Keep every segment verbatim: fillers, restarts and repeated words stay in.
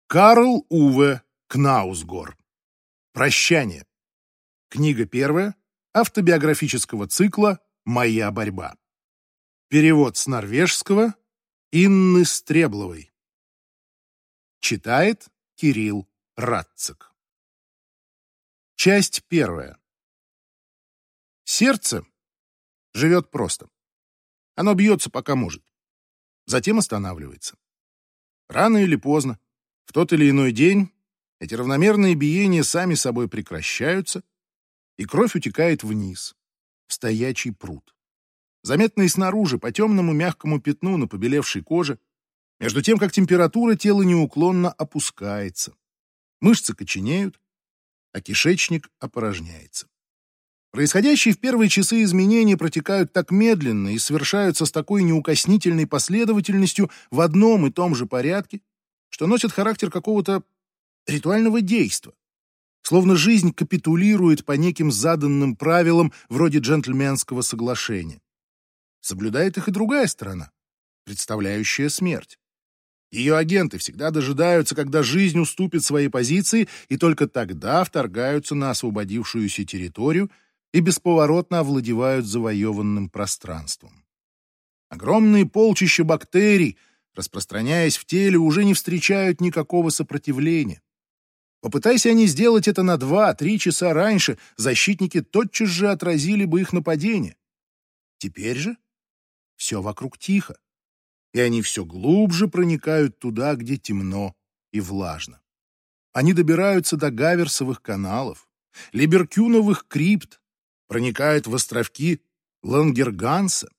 Карл Уве Кнаусгор. Прощание. Книга первая автобиографического цикла «Моя борьба». Перевод с норвежского Инны Стребловой. Читает Кирилл Радцик. Часть первая. Сердце живет просто. Оно бьется, пока может. Затем останавливается. Рано или поздно, в тот или иной день, эти равномерные биения сами собой прекращаются, и кровь утекает вниз, в стоячий пруд. Заметный снаружи по темному мягкому пятну на побелевшей коже, между тем, как температура тела неуклонно опускается. Мышцы коченеют, а кишечник опорожняется. Происходящие в первые часы изменения протекают так медленно и совершаются с такой неукоснительной последовательностью в одном и том же порядке, что носят характер какого-то ритуального действа. Словно жизнь капитулирует по неким заданным правилам вроде джентльменского соглашения. Соблюдает их и другая сторона, представляющая смерть. Ее агенты всегда дожидаются, когда жизнь уступит свои позиции, и только тогда вторгаются на освободившуюся территорию и бесповоротно овладевают завоеванным пространством. Огромные полчища бактерий, распространяясь в теле, уже не встречают никакого сопротивления. Попытайся они сделать это на два-три часа раньше, защитники тотчас же отразили бы их нападение. Теперь же все вокруг тихо, и они все глубже проникают туда, где темно и влажно. Они добираются до гаверсовых каналов, либеркюновых крипт, проникают в островки Лангерганса.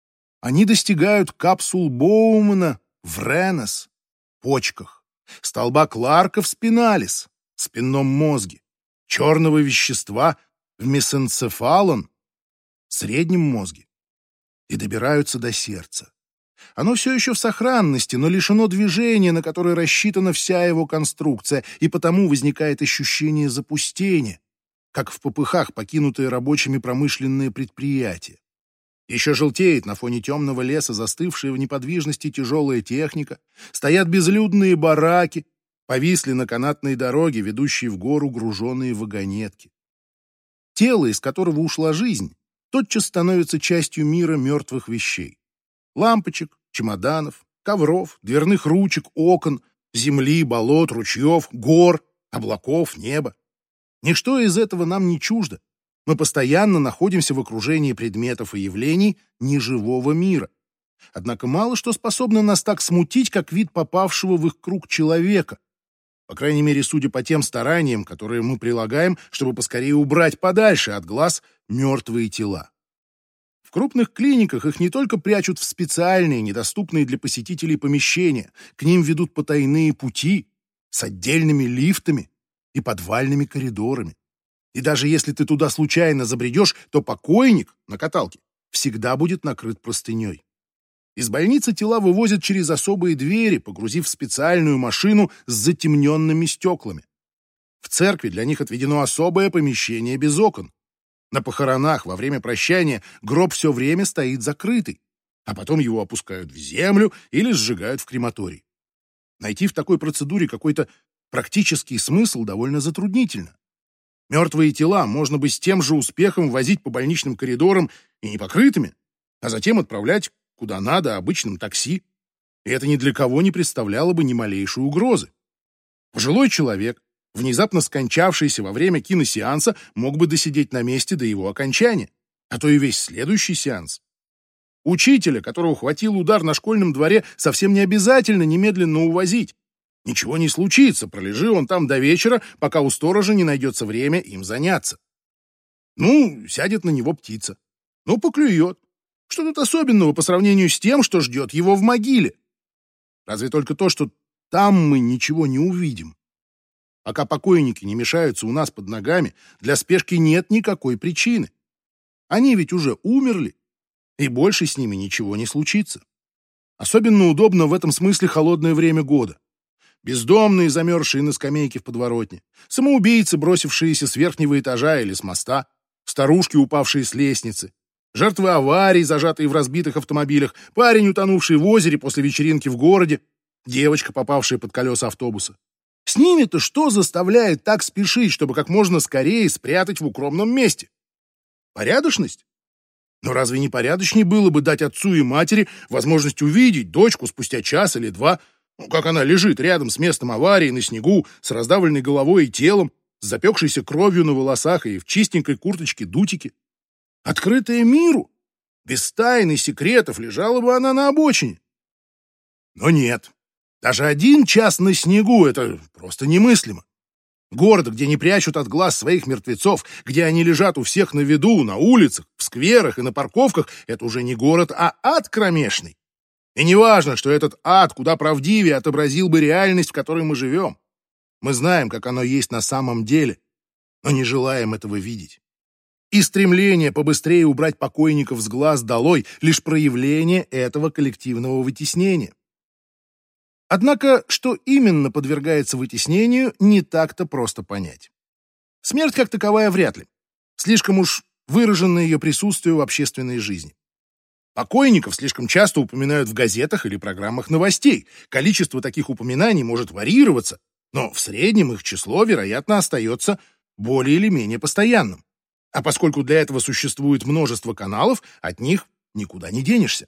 Они достигают капсул Боумана в Ренес, почках, столба Кларка в спиналис, спинном мозге, черного вещества в месенцефалон, среднем мозге, и добираются до сердца. Оно все еще в сохранности, но лишено движения, на которое рассчитана вся его конструкция, и потому возникает ощущение запустения, как в попыхах покинутые рабочими промышленные предприятия. Еще желтеет на фоне темного леса застывшая в неподвижности тяжелая техника, стоят безлюдные бараки, повисли на канатной дороге, ведущей в гору груженные вагонетки. Тело, из которого ушла жизнь, тотчас становится частью мира мертвых вещей. Лампочек, чемоданов, ковров, дверных ручек, окон, земли, болот, ручьев, гор, облаков, неба. Ничто из этого нам не чуждо. Мы постоянно находимся в окружении предметов и явлений неживого мира. Однако мало что способно нас так смутить, как вид попавшего в их круг человека. По крайней мере, судя по тем стараниям, которые мы прилагаем, чтобы поскорее убрать подальше от глаз мертвые тела. В крупных клиниках их не только прячут в специальные, недоступные для посетителей помещения, к ним ведут потайные пути с отдельными лифтами и подвальными коридорами. И даже если ты туда случайно забредешь, то покойник на каталке всегда будет накрыт простыней. Из больницы тела вывозят через особые двери, погрузив в специальную машину с затемненными стеклами. В церкви для них отведено особое помещение без окон. На похоронах во время прощания гроб все время стоит закрытый, а потом его опускают в землю или сжигают в крематорий. Найти в такой процедуре какой-то практический смысл довольно затруднительно. Мертвые тела можно бы с тем же успехом возить по больничным коридорам и непокрытыми, а затем отправлять куда надо обычным такси. И это ни для кого не представляло бы ни малейшей угрозы. Пожилой человек, внезапно скончавшийся во время киносеанса, мог бы досидеть на месте до его окончания, а то и весь следующий сеанс. Учителя, которого хватил удар на школьном дворе, совсем не обязательно немедленно увозить. Ничего не случится, пролежи он там до вечера, пока у сторожа не найдется время им заняться. Ну, сядет на него птица. Ну, поклюет. Что тут особенного по сравнению с тем, что ждет его в могиле? Разве только то, что там мы ничего не увидим. Пока покойники не мешаются у нас под ногами, для спешки нет никакой причины. Они ведь уже умерли, и больше с ними ничего не случится. Особенно удобно в этом смысле холодное время года. Бездомные, замерзшие на скамейке в подворотне, самоубийцы, бросившиеся с верхнего этажа или с моста, старушки, упавшие с лестницы, жертвы аварий, зажатые в разбитых автомобилях, парень, утонувший в озере после вечеринки в городе, девочка, попавшая под колеса автобуса. С ними-то что заставляет так спешить, чтобы как можно скорее спрятать в укромном месте? Порядочность? Но разве не порядочнее было бы дать отцу и матери возможность увидеть дочку спустя час или два, ну, как она лежит рядом с местом аварии на снегу, с раздавленной головой и телом, с запекшейся кровью на волосах и в чистенькой курточке-дутике? Открытая миру, без тайн и секретов, лежала бы она на обочине. Но нет, даже один час на снегу — это просто немыслимо. Город, где не прячут от глаз своих мертвецов, где они лежат у всех на виду, на улицах, в скверах и на парковках, это уже не город, а ад кромешный. И не важно, что этот ад куда правдивее отобразил бы реальность, в которой мы живем. Мы знаем, как оно есть на самом деле, но не желаем этого видеть. И стремление побыстрее убрать покойников с глаз долой — лишь проявление этого коллективного вытеснения. Однако, что именно подвергается вытеснению, не так-то просто понять. Смерть как таковая вряд ли. Слишком уж выражено ее присутствие в общественной жизни. Покойников слишком часто упоминают в газетах или программах новостей. Количество таких упоминаний может варьироваться, но в среднем их число, вероятно, остается более или менее постоянным. А поскольку для этого существует множество каналов, от них никуда не денешься.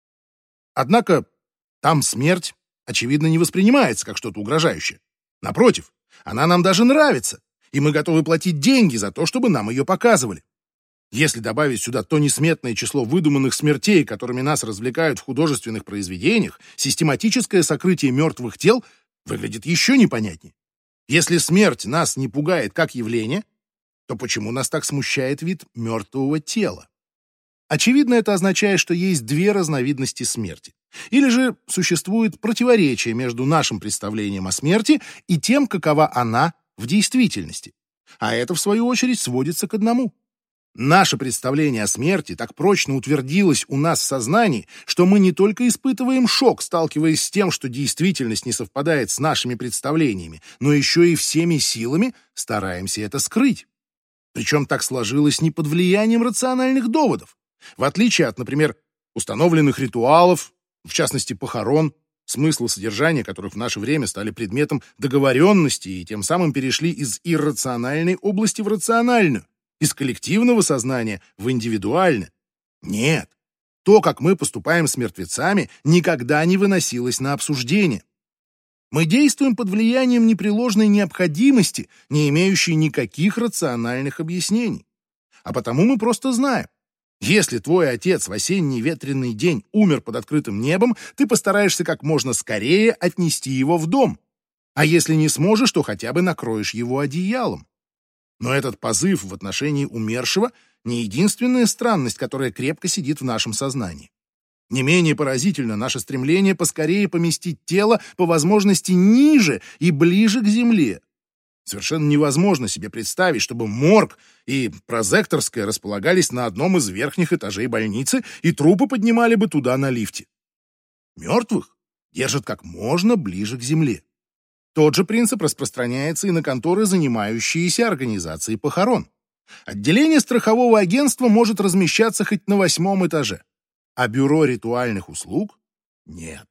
Однако там смерть, очевидно, не воспринимается как что-то угрожающее. Напротив, она нам даже нравится, и мы готовы платить деньги за то, чтобы нам ее показывали. Если добавить сюда то несметное число выдуманных смертей, которыми нас развлекают в художественных произведениях, систематическое сокрытие мертвых тел выглядит еще непонятнее. Если смерть нас не пугает как явление, то почему нас так смущает вид мертвого тела? Очевидно, это означает, что есть две разновидности смерти. Или же существует противоречие между нашим представлением о смерти и тем, какова она в действительности. А это, в свою очередь, сводится к одному. Наше представление о смерти так прочно утвердилось у нас в сознании, что мы не только испытываем шок, сталкиваясь с тем, что действительность не совпадает с нашими представлениями, но еще и всеми силами стараемся это скрыть. Причем так сложилось не под влиянием рациональных доводов. В отличие от, например, установленных ритуалов, в частности похорон, смысл и содержание которых в наше время стали предметом договоренности и тем самым перешли из иррациональной области в рациональную, из коллективного сознания в индивидуальное. Нет, то, как мы поступаем с мертвецами, никогда не выносилось на обсуждение. Мы действуем под влиянием непреложной необходимости, не имеющей никаких рациональных объяснений. А потому мы просто знаем. Если твой отец в осенний ветреный день умер под открытым небом, ты постараешься как можно скорее отнести его в дом. А если не сможешь, то хотя бы накроешь его одеялом. Но этот позыв в отношении умершего не единственная странность, которая крепко сидит в нашем сознании. Не менее поразительно наше стремление поскорее поместить тело по возможности ниже и ближе к земле. Совершенно невозможно себе представить, чтобы морг и прозекторская располагались на одном из верхних этажей больницы, и трупы поднимали бы туда на лифте. Мертвых держат как можно ближе к земле. Тот же принцип распространяется и на конторы, занимающиеся организацией похорон. Отделение страхового агентства может размещаться хоть на восьмом этаже, а бюро ритуальных услуг — нет.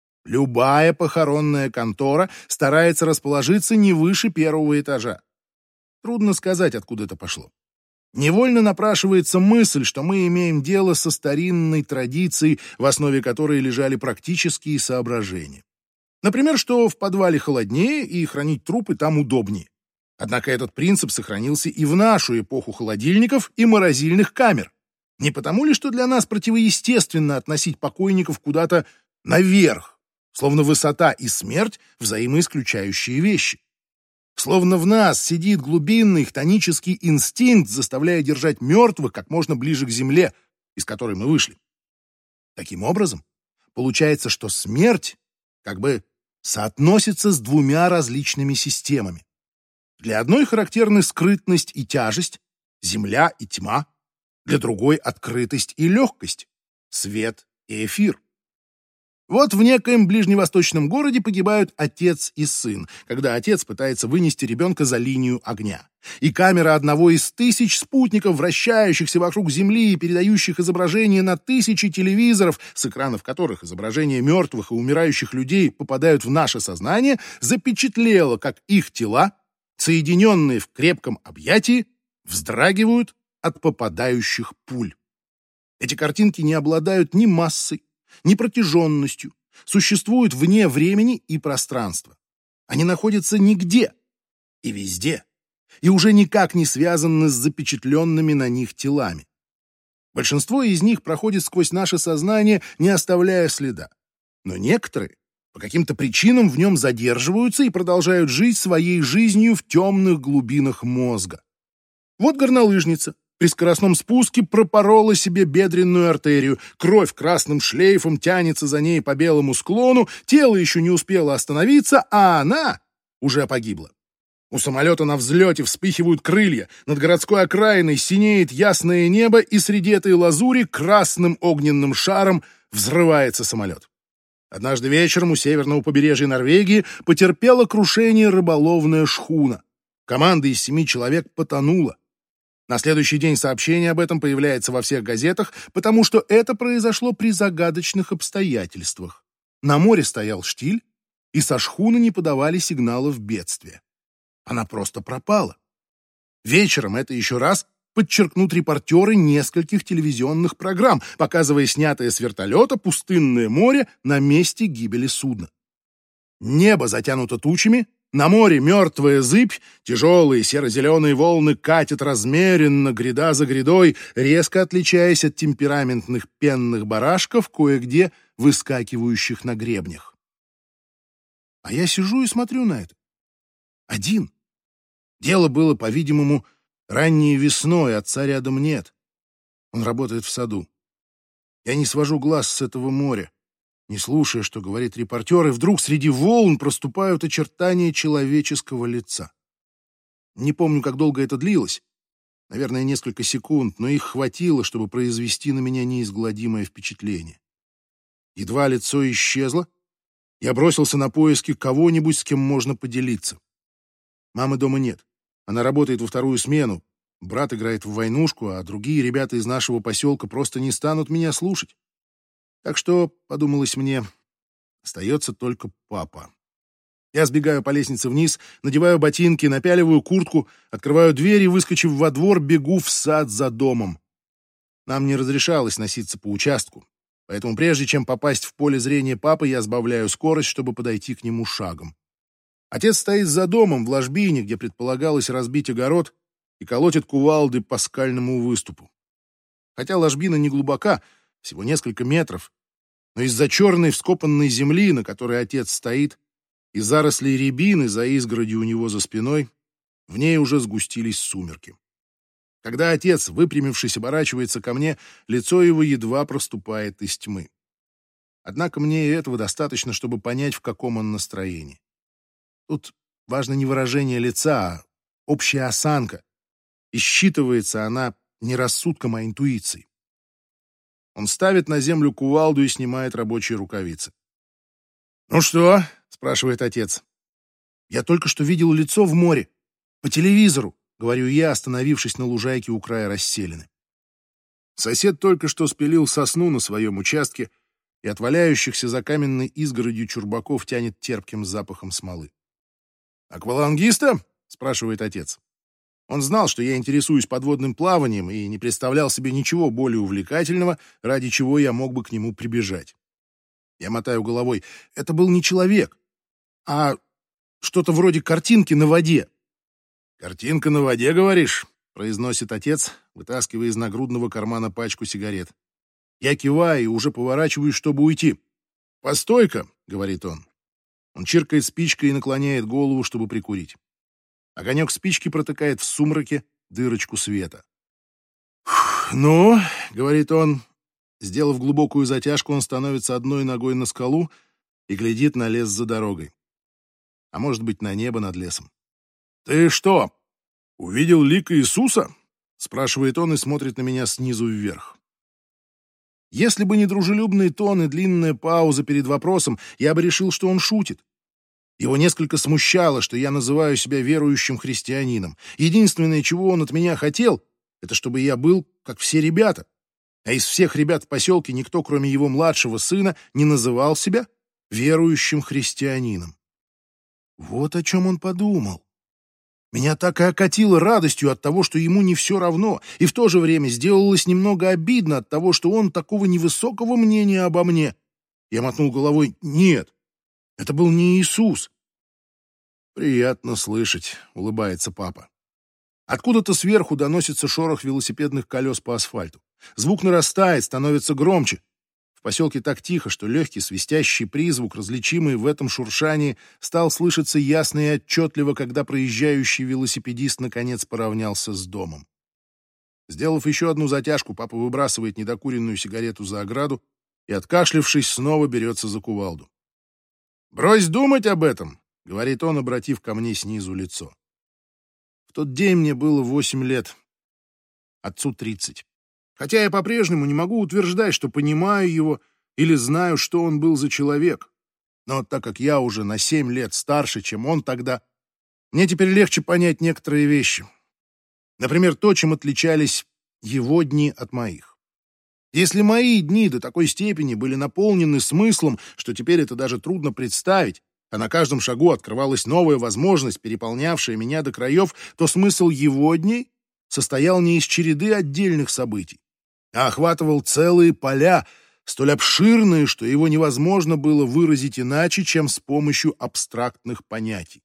Любая похоронная контора старается расположиться не выше первого этажа. Трудно сказать, откуда это пошло. Невольно напрашивается мысль, что мы имеем дело со старинной традицией, в основе которой лежали практические соображения. Например, что в подвале холоднее и хранить трупы там удобнее. Однако этот принцип сохранился и в нашу эпоху холодильников и морозильных камер. Не потому ли, что для нас противоестественно относить покойников куда-то наверх, словно высота и смерть — взаимоисключающие вещи? Словно в нас сидит глубинный хтонический инстинкт, заставляя держать мертвых как можно ближе к земле, из которой мы вышли. Таким образом, получается, что смерть как бы соотносится с двумя различными системами. Для одной характерны скрытность и тяжесть, земля и тьма, для другой — открытость и легкость, свет и эфир. Вот в некоем ближневосточном городе погибают отец и сын, когда отец пытается вынести ребенка за линию огня. И камера одного из тысяч спутников, вращающихся вокруг Земли и передающих изображения на тысячи телевизоров, с экранов которых изображения мертвых и умирающих людей попадают в наше сознание, запечатлела, как их тела, соединенные в крепком объятии, вздрагивают от попадающих пуль. Эти картинки не обладают ни массой, ни протяженностью, существуют вне времени и пространства. Они находятся нигде и везде, и уже никак не связаны с запечатленными на них телами. Большинство из них проходит сквозь наше сознание, не оставляя следа. Но некоторые по каким-то причинам в нем задерживаются и продолжают жить своей жизнью в темных глубинах мозга. Вот горнолыжница при скоростном спуске пропорола себе бедренную артерию, кровь красным шлейфом тянется за ней по белому склону, тело еще не успело остановиться, а она уже погибла. У самолета на взлете вспыхивают крылья, над городской окраиной синеет ясное небо, и среди этой лазури красным огненным шаром взрывается самолет. Однажды вечером у северного побережья Норвегии потерпела крушение рыболовная шхуна. Команда из семи человек потонула. На следующий день сообщение об этом появляется во всех газетах, потому что это произошло при загадочных обстоятельствах. На море стоял штиль, и со шхуны не подавали сигналов бедствия. Она просто пропала. Вечером это еще раз подчеркнут репортеры нескольких телевизионных программ, показывая снятое с вертолета пустынное море на месте гибели судна. Небо затянуто тучами, на море мертвая зыбь, тяжелые серо-зеленые волны катят размеренно, гряда за грядой, резко отличаясь от темпераментных пенных барашков, кое-где выскакивающих на гребнях. А я сижу и смотрю на это. Один. Дело было, по-видимому, ранней весной, отца рядом нет. Он работает в саду. Я не свожу глаз с этого моря, не слушая, что говорит репортер, и вдруг среди волн проступают очертания человеческого лица. Не помню, как долго это длилось. Наверное, несколько секунд, но их хватило, чтобы произвести на меня неизгладимое впечатление. Едва лицо исчезло, я бросился на поиски кого-нибудь, с кем можно поделиться. Мамы дома нет. Она работает во вторую смену. Брат играет в войнушку, а другие ребята из нашего поселка просто не станут меня слушать. Так что, подумалось мне, остается только папа. Я сбегаю по лестнице вниз, надеваю ботинки, напяливаю куртку, открываю дверь и, выскочив во двор, бегу в сад за домом. Нам не разрешалось носиться по участку, поэтому прежде чем попасть в поле зрения папы, я сбавляю скорость, чтобы подойти к нему шагом. Отец стоит за домом в ложбине, где предполагалось разбить огород, и колотит кувалды по скальному выступу. Хотя ложбина не глубока, всего несколько метров, но из-за черной вскопанной земли, на которой отец стоит, и зарослей рябины за изгородью у него за спиной, в ней уже сгустились сумерки. Когда отец, выпрямившись, оборачивается ко мне, лицо его едва проступает из тьмы. Однако мне и этого достаточно, чтобы понять, в каком он настроении. Тут важно не выражение лица, а общая осанка, и считывается она не рассудком, а интуицией. Он ставит на землю кувалду и снимает рабочие рукавицы. «Ну что?» — спрашивает отец. «Я только что видел лицо в море. По телевизору», — говорю я, остановившись на лужайке у края расселины. Сосед только что спилил сосну на своем участке, и от валяющихся за каменной изгородью чурбаков тянет терпким запахом смолы. «Аквалангиста?» — спрашивает отец. Он знал, что я интересуюсь подводным плаванием, и не представлял себе ничего более увлекательного, ради чего я мог бы к нему прибежать. Я мотаю головой. Это был не человек, а что-то вроде картинки на воде. «Картинка на воде, говоришь?» — произносит отец, вытаскивая из нагрудного кармана пачку сигарет. Я киваю и уже поворачиваюсь, чтобы уйти. «Постой-ка», — говорит он. Он чиркает спичкой и наклоняет голову, чтобы прикурить. Огонек спички протыкает в сумраке дырочку света. «Ну», — говорит он, сделав глубокую затяжку, он становится одной ногой на скалу и глядит на лес за дорогой. А может быть, на небо над лесом. «Ты что, увидел лик Иисуса?» — спрашивает он и смотрит на меня снизу вверх. Если бы не дружелюбный тон и длинная пауза перед вопросом, я бы решил, что он шутит. Его несколько смущало, что я называю себя верующим христианином. Единственное, чего он от меня хотел, это чтобы я был, как все ребята. А из всех ребят в поселке никто, кроме его младшего сына, не называл себя верующим христианином. Вот о чем он подумал. Меня так и окатило радостью от того, что ему не все равно, и в то же время сделалось немного обидно от того, что он такого невысокого мнения обо мне. Я мотнул головой: «Нет, это был не Иисус». «Приятно слышать», — улыбается папа. Откуда-то сверху доносится шорох велосипедных колес по асфальту. Звук нарастает, становится громче. В поселке так тихо, что легкий свистящий призвук, различимый в этом шуршании, стал слышаться ясно и отчетливо, когда проезжающий велосипедист наконец поравнялся с домом. Сделав еще одну затяжку, папа выбрасывает недокуренную сигарету за ограду и, откашлившись, снова берется за кувалду. «Брось думать об этом», — говорит он, обратив ко мне снизу лицо. В тот день мне было восемь лет, отцу тридцать. Хотя я по-прежнему не могу утверждать, что понимаю его или знаю, что он был за человек. Но так как я уже на семь лет старше, чем он тогда, мне теперь легче понять некоторые вещи. Например, то, чем отличались его дни от моих. Если мои дни до такой степени были наполнены смыслом, что теперь это даже трудно представить, а на каждом шагу открывалась новая возможность, переполнявшая меня до краев, то смысл его дней состоял не из череды отдельных событий, а охватывал целые поля, столь обширные, что его невозможно было выразить иначе, чем с помощью абстрактных понятий.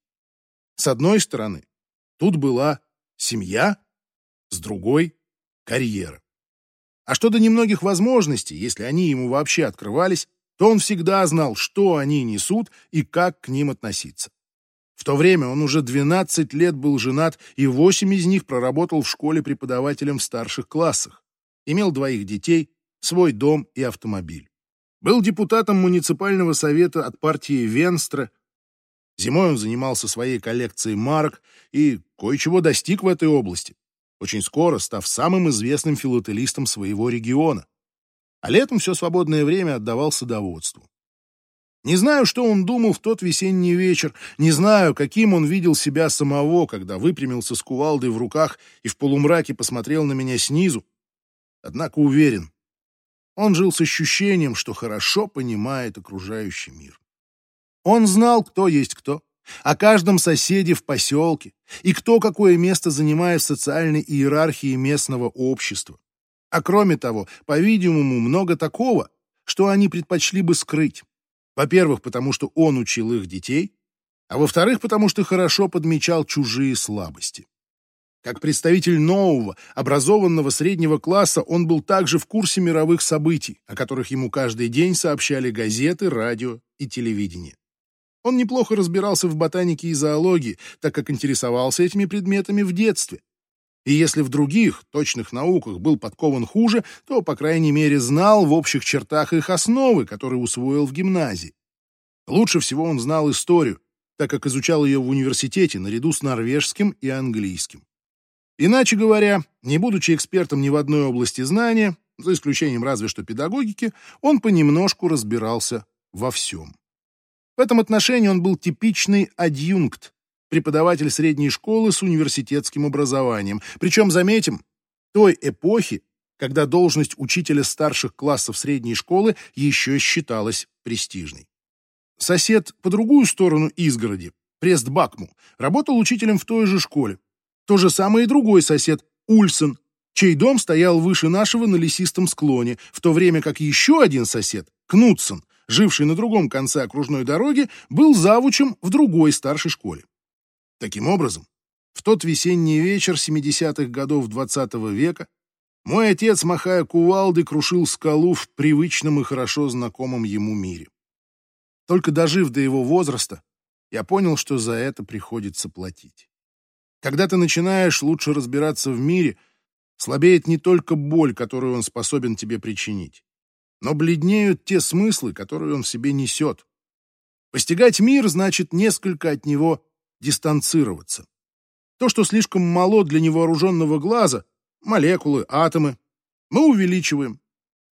С одной стороны, тут была семья, с другой — карьера. А что до немногих возможностей, если они ему вообще открывались, то он всегда знал, что они несут и как к ним относиться. В то время он уже двенадцать лет был женат, и восемь из них проработал в школе преподавателем в старших классах. Имел двоих детей, свой дом и автомобиль. Был депутатом муниципального совета от партии Венстра. Зимой он занимался своей коллекцией марок и кое-чего достиг в этой области, очень скоро став самым известным филателистом своего региона. А летом все свободное время отдавал садоводству. Не знаю, что он думал в тот весенний вечер, не знаю, каким он видел себя самого, когда выпрямился с кувалдой в руках и в полумраке посмотрел на меня снизу. Однако уверен, он жил с ощущением, что хорошо понимает окружающий мир. Он знал, кто есть кто, о каждом соседе в поселке и кто какое место занимает в социальной иерархии местного общества. А кроме того, по-видимому, много такого, что они предпочли бы скрыть. Во-первых, потому что он учил их детей, а во-вторых, потому что хорошо подмечал чужие слабости. Как представитель нового, образованного среднего класса, он был также в курсе мировых событий, о которых ему каждый день сообщали газеты, радио и телевидение. Он неплохо разбирался в ботанике и зоологии, так как интересовался этими предметами в детстве. И если в других, точных науках был подкован хуже, то, по крайней мере, знал в общих чертах их основы, которые усвоил в гимназии. Лучше всего он знал историю, так как изучал ее в университете наряду с норвежским и английским. Иначе говоря, не будучи экспертом ни в одной области знания, за исключением разве что педагогики, он понемножку разбирался во всем. В этом отношении он был типичный адъюнкт, преподаватель средней школы с университетским образованием. Причем, заметим, той эпохи, когда должность учителя старших классов средней школы еще считалась престижной. Сосед по другую сторону изгороди, Прест Бакму, работал учителем в той же школе. То же самое и другой сосед, Ульсен, чей дом стоял выше нашего на лесистом склоне, в то время как еще один сосед, Кнутсен, живший на другом конце окружной дороги, был завучем в другой старшей школе. Таким образом, в тот весенний вечер семидесятых годов двадцатого века мой отец, махая кувалдой, крушил скалу в привычном и хорошо знакомом ему мире. Только дожив до его возраста, я понял, что за это приходится платить. Когда ты начинаешь лучше разбираться в мире, слабеет не только боль, которую он способен тебе причинить, но бледнеют те смыслы, которые он в себе несет. Постигать мир значит несколько от него дистанцироваться. То, что слишком мало для невооруженного глаза, молекулы, атомы, мы увеличиваем.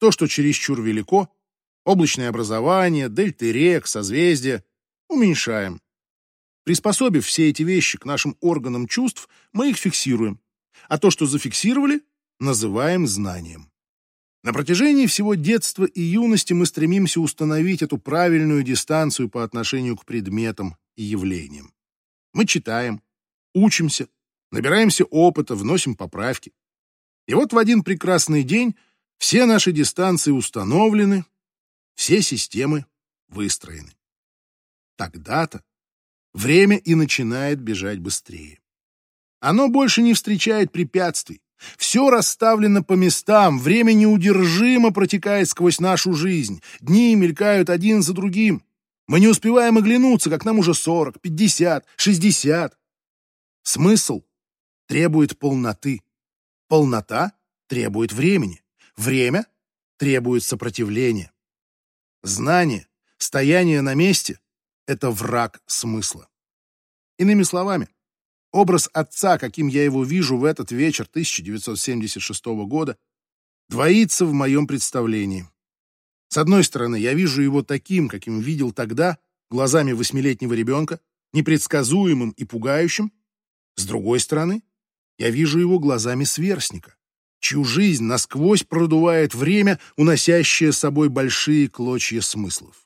То, что чересчур велико, облачное образование, дельты рек, созвездия, уменьшаем. Приспособив все эти вещи к нашим органам чувств, мы их фиксируем. А то, что зафиксировали, называем знанием. На протяжении всего детства и юности мы стремимся установить эту правильную дистанцию по отношению к предметам и явлениям. Мы читаем, учимся, набираемся опыта, вносим поправки. И вот в один прекрасный день все наши дистанции установлены, все системы выстроены. Тогда-то время и начинает бежать быстрее. Оно больше не встречает препятствий. Все расставлено по местам, время неудержимо протекает сквозь нашу жизнь. Дни мелькают один за другим. Мы не успеваем оглянуться, как нам уже сорок, пятьдесят, шестьдесят. Смысл требует полноты. Полнота требует времени. Время требует сопротивления. Знание, стояние на месте — это враг смысла. Иными словами, образ отца, каким я его вижу в этот вечер тысяча девятьсот семьдесят шестого года, двоится в моем представлении. С одной стороны, я вижу его таким, каким видел тогда, глазами восьмилетнего ребенка, непредсказуемым и пугающим. С другой стороны, я вижу его глазами сверстника, чью жизнь насквозь продувает время, уносящее с собой большие клочья смыслов.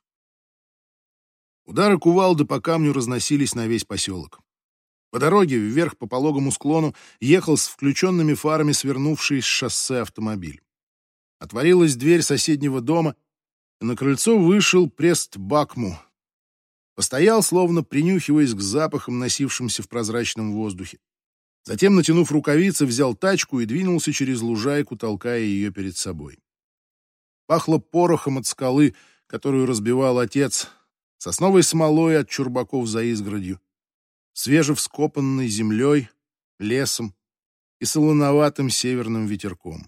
Удары кувалды по камню разносились на весь поселок. По дороге вверх по пологому склону ехал с включенными фарами свернувший с шоссе автомобиль. Отворилась дверь соседнего дома, и на крыльцо вышел Прест Бакму. Постоял, словно принюхиваясь к запахам, носившимся в прозрачном воздухе. Затем, натянув рукавицы, взял тачку и двинулся через лужайку, толкая ее перед собой. Пахло порохом от скалы, которую разбивал отец, сосновой смолой от чурбаков за изгородью, свежевскопанной землей, лесом и солоноватым северным ветерком.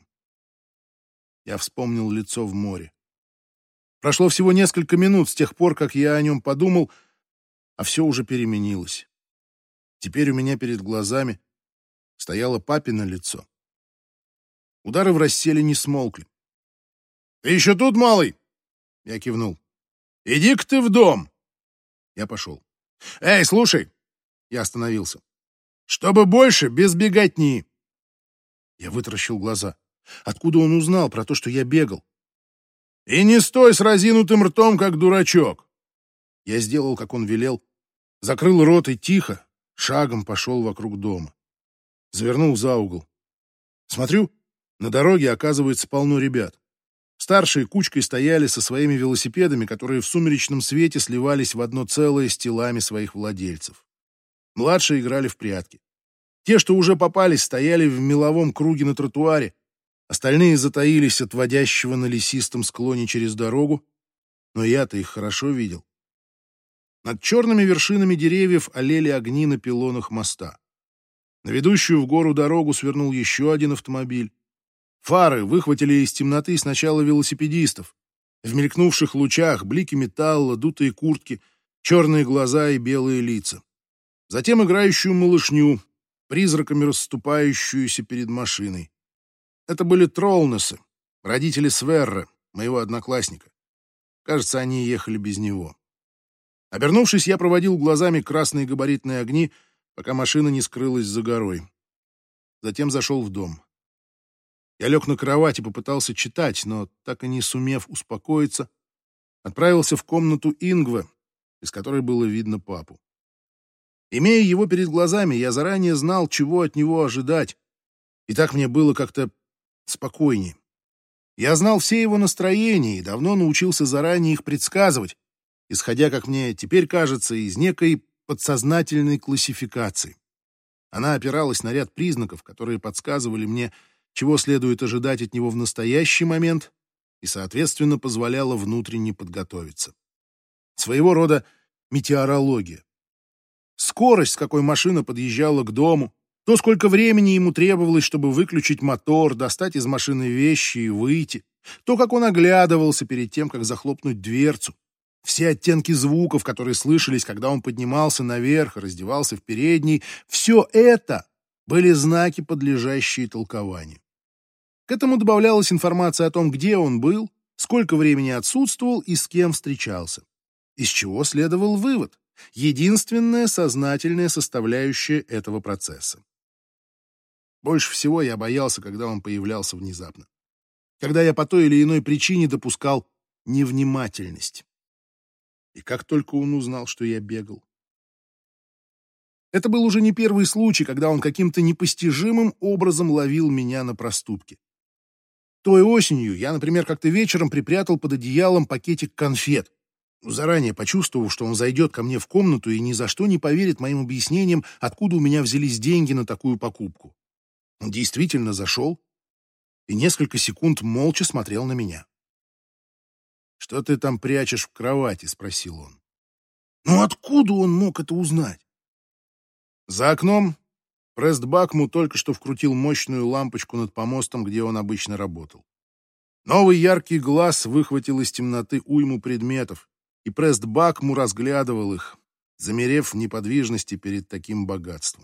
Я вспомнил лицо в море. Прошло всего несколько минут с тех пор, как я о нем подумал, а все уже переменилось. Теперь у меня перед глазами стояло папино лицо. Удары в расселе не смолкли. «Ты еще тут, малый?» Я кивнул. «Иди-ка ты в дом!» Я пошел. «Эй, слушай!» Я остановился. «Чтобы больше без беготни!» Я вытаращил глаза. Откуда он узнал про то, что я бегал? «И не стой с разинутым ртом, как дурачок!» Я сделал, как он велел, закрыл рот и тихо, шагом пошел вокруг дома. Завернул за угол. Смотрю, на дороге, оказывается, полно ребят. Старшие кучкой стояли со своими велосипедами, которые в сумеречном свете сливались в одно целое с телами своих владельцев. Младшие играли в прятки. Те, что уже попались, стояли в меловом круге на тротуаре. Остальные затаились от водящего на лесистом склоне через дорогу, но я-то их хорошо видел. Над черными вершинами деревьев олели огни на пилонах моста. На ведущую в гору дорогу свернул еще один автомобиль. Фары выхватили из темноты сначала велосипедистов. В мелькнувших лучах блики металла, дутые куртки, черные глаза и белые лица. Затем играющую малышню, призраками расступающуюся перед машиной. Это были Тролнесы, родители Сверра, моего одноклассника. Кажется, они ехали без него. Обернувшись, я проводил глазами красные габаритные огни, пока машина не скрылась за горой. Затем зашел в дом. Я лег на кровать и попытался читать, но, так и не сумев успокоиться, отправился в комнату Ингве, из которой было видно папу. Имея его перед глазами, я заранее знал, чего от него ожидать, и так мне было как-то спокойнее. Я знал все его настроения и давно научился заранее их предсказывать, исходя, как мне теперь кажется, из некой подсознательной классификации. Она опиралась на ряд признаков, которые подсказывали мне, чего следует ожидать от него в настоящий момент, и, соответственно, позволяла внутренне подготовиться. Своего рода метеорология. Скорость, с какой машина подъезжала к дому, то, сколько времени ему требовалось, чтобы выключить мотор, достать из машины вещи и выйти, то, как он оглядывался перед тем, как захлопнуть дверцу, все оттенки звуков, которые слышались, когда он поднимался наверх и раздевался в передней, все это были знаки, подлежащие толкованию. К этому добавлялась информация о том, где он был, сколько времени отсутствовал и с кем встречался. Из чего следовал вывод. Единственная сознательная составляющая этого процесса. Больше всего я боялся, когда он появлялся внезапно. Когда я по той или иной причине допускал невнимательность. И как только он узнал, что я бегал. Это был уже не первый случай, когда он каким-то непостижимым образом ловил меня на проступке. Той осенью я, например, как-то вечером припрятал под одеялом пакетик конфет, заранее почувствовав, что он зайдет ко мне в комнату и ни за что не поверит моим объяснениям, откуда у меня взялись деньги на такую покупку. Он действительно зашел и несколько секунд молча смотрел на меня. «Что ты там прячешь в кровати?» — спросил он. Ну откуда он мог это узнать? За окном Прест Бакму только что вкрутил мощную лампочку над помостом, где он обычно работал. Новый яркий глаз выхватил из темноты уйму предметов, и Прест Бакму разглядывал их, замерев в неподвижности перед таким богатством.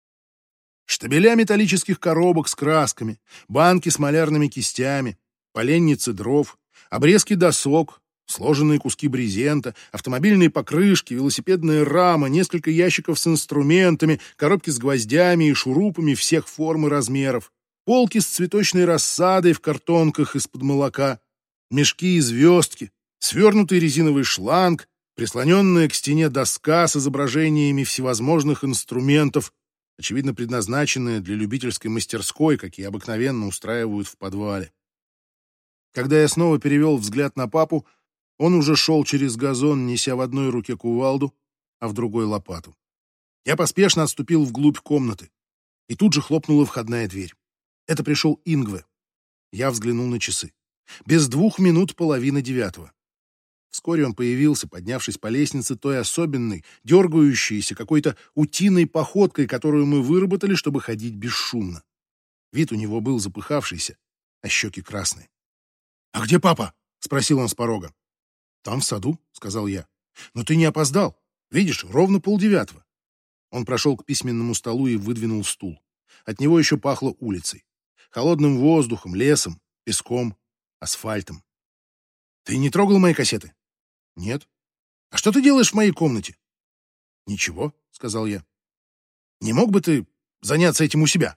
Штабеля металлических коробок с красками, банки с малярными кистями, поленницы дров, обрезки досок, сложенные куски брезента, автомобильные покрышки, велосипедная рама, несколько ящиков с инструментами, коробки с гвоздями и шурупами всех форм и размеров, полки с цветочной рассадой в картонках из-под молока, мешки и звездки, свернутый резиновый шланг, прислоненная к стене доска с изображениями всевозможных инструментов, очевидно предназначенная для любительской мастерской, какие обыкновенно устраивают в подвале. Когда я снова перевел взгляд на папу, он уже шел через газон, неся в одной руке кувалду, а в другой — лопату. Я поспешно отступил вглубь комнаты, и тут же хлопнула входная дверь. Это пришел Ингве. Я взглянул на часы. Без двух минут половина девятого. Вскоре он появился, поднявшись по лестнице той особенной, дергающейся, какой-то утиной походкой, которую мы выработали, чтобы ходить бесшумно. Вид у него был запыхавшийся, а щеки красные. «А где папа?» — спросил он с порога. «Там, в саду», — сказал я. «Но ты не опоздал. Видишь, ровно полдевятого». Он прошел к письменному столу и выдвинул стул. От него еще пахло улицей. Холодным воздухом, лесом, песком, асфальтом. «Ты не трогал мои кассеты?» «Нет». «А что ты делаешь в моей комнате?» «Ничего», — сказал я. «Не мог бы ты заняться этим у себя?»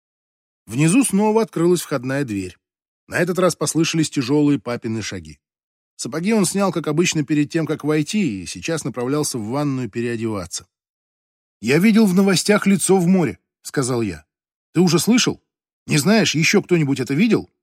Внизу снова открылась входная дверь. На этот раз послышались тяжелые папины шаги. Сапоги он снял, как обычно, перед тем, как войти, и сейчас направлялся в ванную переодеваться. «Я видел в новостях лицо в море», — сказал я. «Ты уже слышал? Не знаешь, еще кто-нибудь это видел?»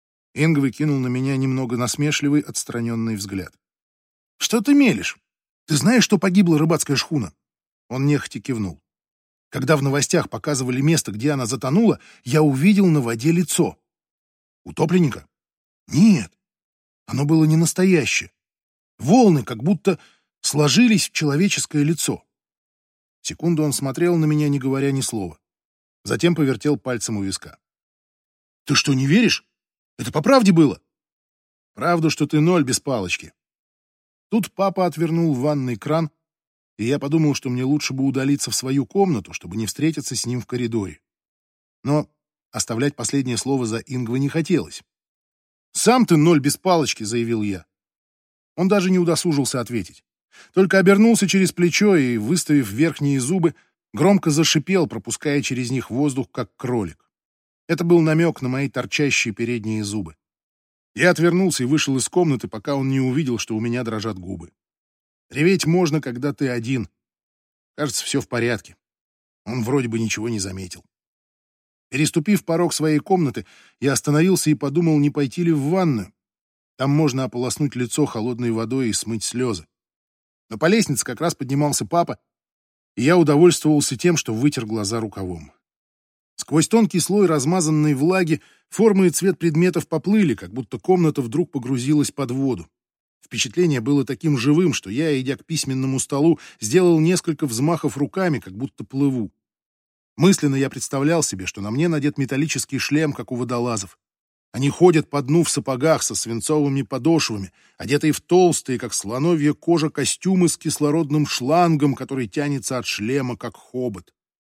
Ингве кинул на меня немного насмешливый, отстраненный взгляд. «Что ты мелешь? Ты знаешь, что погибла рыбацкая шхуна?» Он нехотя кивнул. «Когда в новостях показывали место, где она затонула, я увидел на воде лицо. Утопленника? Нет. Оно было не настоящее. Волны как будто сложились в человеческое лицо». Секунду он смотрел на меня, не говоря ни слова. Затем повертел пальцем у виска. «Ты что, не веришь? Это по правде было?» «Правду, что ты ноль без палочки». Тут папа отвернул ванный кран, и я подумал, что мне лучше бы удалиться в свою комнату, чтобы не встретиться с ним в коридоре. Но оставлять последнее слово за Ингве не хотелось. «Сам ты ноль без палочки», — заявил я. Он даже не удосужился ответить. Только обернулся через плечо и, выставив верхние зубы, громко зашипел, пропуская через них воздух, как кролик. Это был намек на мои торчащие передние зубы. Я отвернулся и вышел из комнаты, пока он не увидел, что у меня дрожат губы. Реветь можно, когда ты один. Кажется, все в порядке. Он вроде бы ничего не заметил. Переступив порог своей комнаты, я остановился и подумал, не пойти ли в ванную. Там можно ополоснуть лицо холодной водой и смыть слезы. Но по лестнице как раз поднимался папа, и я удовольствовался тем, что вытер глаза рукавом. Сквозь тонкий слой размазанной влаги формы и цвет предметов поплыли, как будто комната вдруг погрузилась под воду. Впечатление было таким живым, что я, идя к письменному столу, сделал несколько взмахов руками, как будто плыву. Мысленно я представлял себе, что на мне надет металлический шлем, как у водолазов. Они ходят по дну в сапогах со свинцовыми подошвами, одетые в толстые, как слоновья кожа, костюмы с кислородным шлангом, который тянется от шлема, как хобот.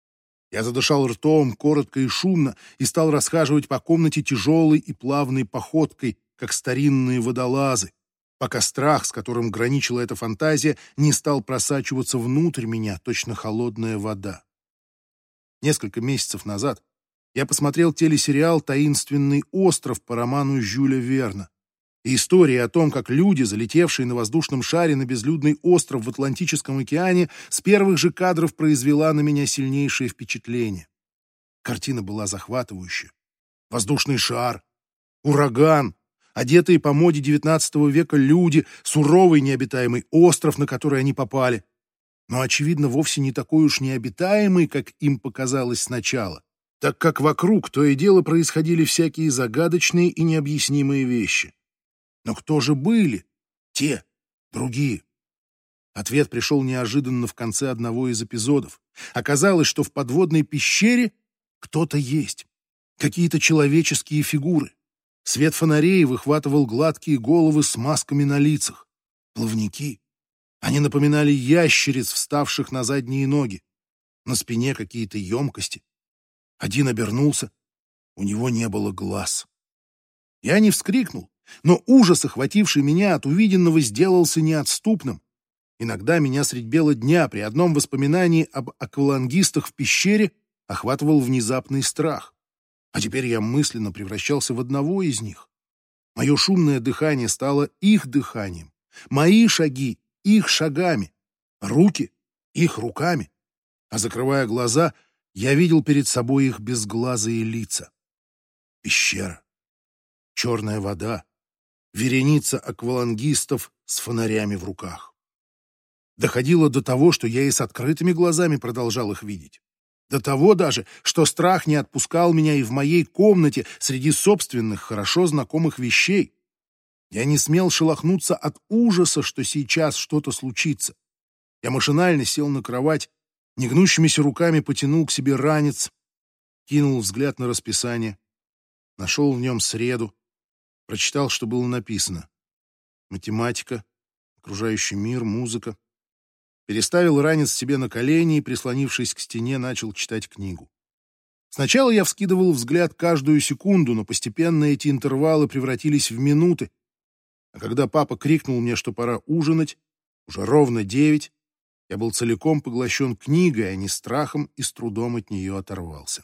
Я задышал ртом, коротко и шумно, и стал расхаживать по комнате тяжелой и плавной походкой, как старинные водолазы, пока страх, с которым граничила эта фантазия, не стал просачиваться внутрь меня, точно холодная вода. Несколько месяцев назад я посмотрел телесериал «Таинственный остров» по роману Жюля Верна. И история о том, как люди, залетевшие на воздушном шаре на безлюдный остров в Атлантическом океане, с первых же кадров произвела на меня сильнейшее впечатление. Картина была захватывающая. Воздушный шар, ураган, одетые по моде девятнадцатого века люди, суровый необитаемый остров, на который они попали. Но, очевидно, вовсе не такой уж необитаемый, как им показалось сначала, так как вокруг то и дело происходили всякие загадочные и необъяснимые вещи. Но кто же были те, другие? Ответ пришел неожиданно в конце одного из эпизодов. Оказалось, что в подводной пещере кто-то есть, какие-то человеческие фигуры. Свет фонарей выхватывал гладкие головы с масками на лицах. Плавники. Они напоминали ящериц, вставших на задние ноги. На спине какие-то емкости. Один обернулся. У него не было глаз. Я не вскрикнул, но ужас, охвативший меня от увиденного, сделался неотступным. Иногда меня средь бела дня при одном воспоминании об аквалангистах в пещере охватывал внезапный страх. А теперь я мысленно превращался в одного из них. Мое шумное дыхание стало их дыханием. Мои шаги — их шагами. Руки — их руками. А закрывая глаза, я видел перед собой их безглазые лица. Пещера. Черная вода. Вереница аквалангистов с фонарями в руках. Доходило до того, что я и с открытыми глазами продолжал их видеть. До того даже, что страх не отпускал меня и в моей комнате среди собственных, хорошо знакомых вещей. Я не смел шелохнуться от ужаса, что сейчас что-то случится. Я машинально сел на кровать, негнущимися руками потянул к себе ранец, кинул взгляд на расписание, нашел в нем среду, прочитал, что было написано. Математика, окружающий мир, музыка. Переставил ранец себе на колени и, прислонившись к стене, начал читать книгу. Сначала я вскидывал взгляд каждую секунду, но постепенно эти интервалы превратились в минуты. А когда папа крикнул мне, что пора ужинать, уже ровно девять, я был целиком поглощен книгой, а не страхом, и с трудом от нее оторвался.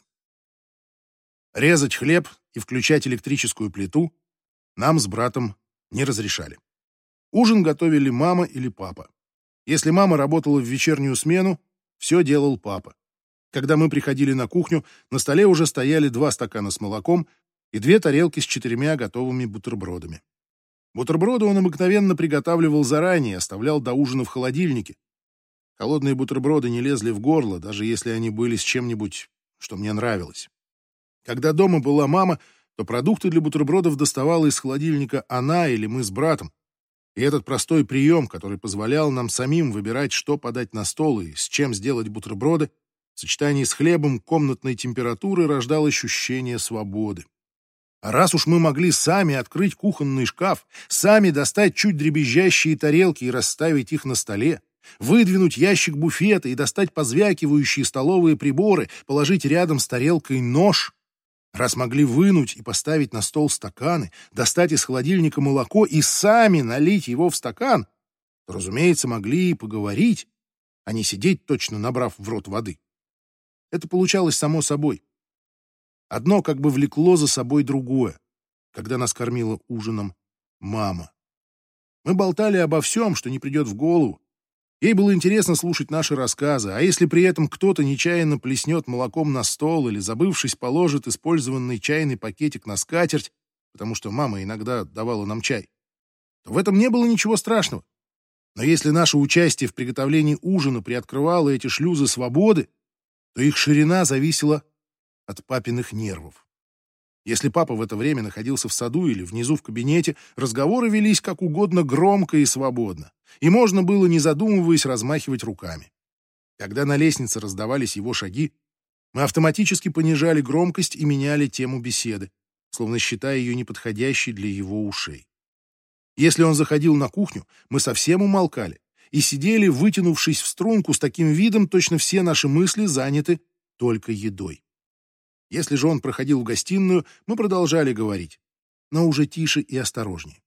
Резать хлеб и включать электрическую плиту нам с братом не разрешали. Ужин готовили мама или папа. Если мама работала в вечернюю смену, все делал папа. Когда мы приходили на кухню, на столе уже стояли два стакана с молоком и две тарелки с четырьмя готовыми бутербродами. Бутерброды он обыкновенно приготавливал заранее и оставлял до ужина в холодильнике. Холодные бутерброды не лезли в горло, даже если они были с чем-нибудь, что мне нравилось. Когда дома была мама, то продукты для бутербродов доставала из холодильника она или мы с братом. И этот простой прием, который позволял нам самим выбирать, что подать на стол и с чем сделать бутерброды, в сочетании с хлебом комнатной температуры рождал ощущение свободы. А раз уж мы могли сами открыть кухонный шкаф, сами достать чуть дребезжащие тарелки и расставить их на столе, выдвинуть ящик буфета и достать позвякивающие столовые приборы, положить рядом с тарелкой нож, раз могли вынуть и поставить на стол стаканы, достать из холодильника молоко и сами налить его в стакан, то, разумеется, могли и поговорить, а не сидеть, точно набрав в рот воды. Это получалось само собой. Одно как бы влекло за собой другое, когда нас кормила ужином мама. Мы болтали обо всем, что не придет в голову. Ей было интересно слушать наши рассказы, а если при этом кто-то нечаянно плеснет молоком на стол или, забывшись, положит использованный чайный пакетик на скатерть, потому что мама иногда давала нам чай, то в этом не было ничего страшного. Но если наше участие в приготовлении ужина приоткрывало эти шлюзы свободы, то их ширина зависела от папиных нервов. Если папа в это время находился в саду или внизу в кабинете, разговоры велись как угодно громко и свободно, и можно было, не задумываясь, размахивать руками. Когда на лестнице раздавались его шаги, мы автоматически понижали громкость и меняли тему беседы, словно считая ее неподходящей для его ушей. Если он заходил на кухню, мы совсем умолкали и сидели, вытянувшись в струнку с таким видом, точно все наши мысли заняты только едой. Если же он проходил в гостиную, мы продолжали говорить, но уже тише и осторожнее.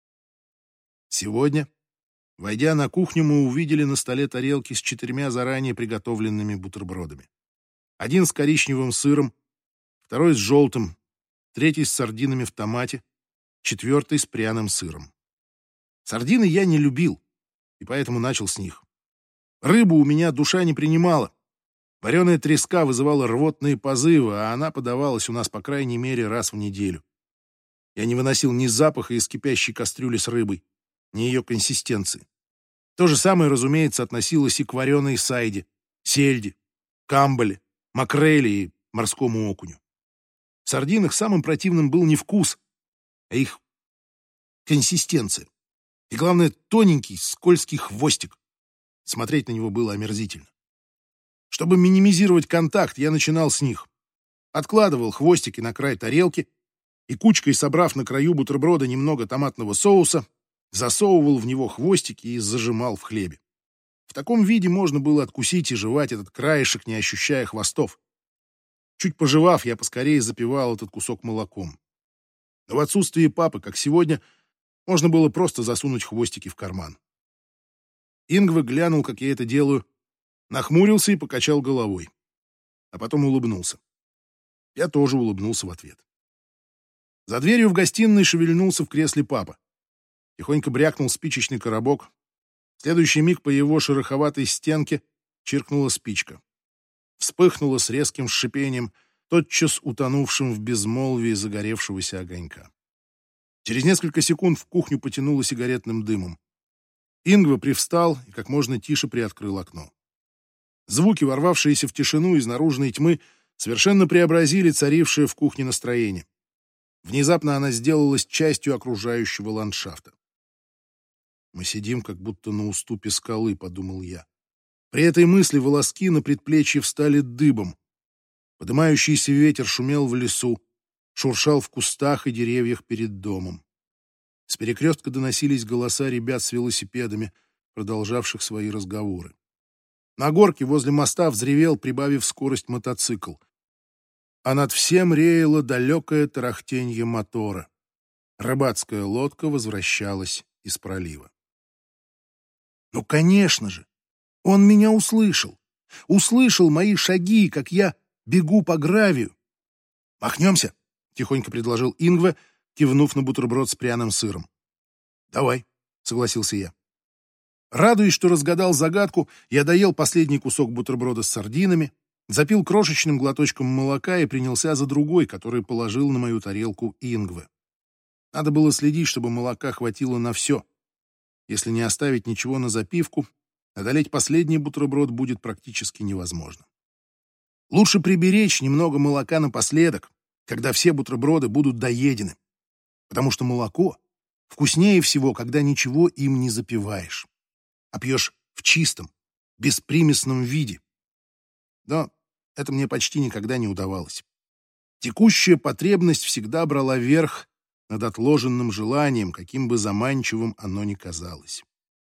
Сегодня, войдя на кухню, мы увидели на столе тарелки с четырьмя заранее приготовленными бутербродами. Один с коричневым сыром, второй с желтым, третий с сардинами в томате, четвертый с пряным сыром. Сардины я не любил, и поэтому начал с них. Рыбу у меня душа не принимала. Вареная треска вызывала рвотные позывы, а она подавалась у нас по крайней мере раз в неделю. Я не выносил ни запаха из кипящей кастрюли с рыбой, ни ее консистенции. То же самое, разумеется, относилось и к вареной сайде, сельди, камбале, макреле и морскому окуню. В сардинах самым противным был не вкус, а их консистенция. И, главное, тоненький, скользкий хвостик. Смотреть на него было омерзительно. Чтобы минимизировать контакт, я начинал с них. Откладывал хвостики на край тарелки и, кучкой собрав на краю бутерброда немного томатного соуса, засовывал в него хвостики и зажимал в хлебе. В таком виде можно было откусить и жевать этот краешек, не ощущая хвостов. Чуть пожевав, я поскорее запивал этот кусок молоком. Но в отсутствие папы, как сегодня, можно было просто засунуть хвостики в карман. Ингве глянул, как я это делаю, нахмурился и покачал головой. А потом улыбнулся. Я тоже улыбнулся в ответ. За дверью в гостиной шевельнулся в кресле папа. Тихонько брякнул спичечный коробок. В следующий миг по его шероховатой стенке чиркнула спичка. Вспыхнула с резким шипением, тотчас утонувшим в безмолвии загоревшегося огонька. Через несколько секунд в кухню потянуло сигаретным дымом. Ингве привстал и как можно тише приоткрыл окно. Звуки, ворвавшиеся в тишину из наружной тьмы, совершенно преобразили царившее в кухне настроение. Внезапно она сделалась частью окружающего ландшафта. «Мы сидим, как будто на уступе скалы», — подумал я. При этой мысли волоски на предплечье встали дыбом. Подымающийся ветер шумел в лесу, шуршал в кустах и деревьях перед домом. С перекрестка доносились голоса ребят с велосипедами, продолжавших свои разговоры. На горке возле моста взревел, прибавив скорость, мотоцикл. А над всем реяло далекое тарахтенье мотора. Рыбацкая лодка возвращалась из пролива. Ну, конечно же, он меня услышал. Услышал мои шаги, как я бегу по гравию. «Махнемся?» — тихонько предложил Ингве, кивнув на бутерброд с пряным сыром. «Давай», — согласился я. Радуясь, что разгадал загадку, я доел последний кусок бутерброда с сардинами, запил крошечным глоточком молока и принялся за другой, который положил на мою тарелку Ингве. Надо было следить, чтобы молока хватило на все. Если не оставить ничего на запивку, одолеть последний бутерброд будет практически невозможно. Лучше приберечь немного молока напоследок, когда все бутерброды будут доедены, потому что молоко вкуснее всего, когда ничего им не запиваешь, а пьешь в чистом, беспримесном виде. Но это мне почти никогда не удавалось. Текущая потребность всегда брала верх над отложенным желанием, каким бы заманчивым оно ни казалось.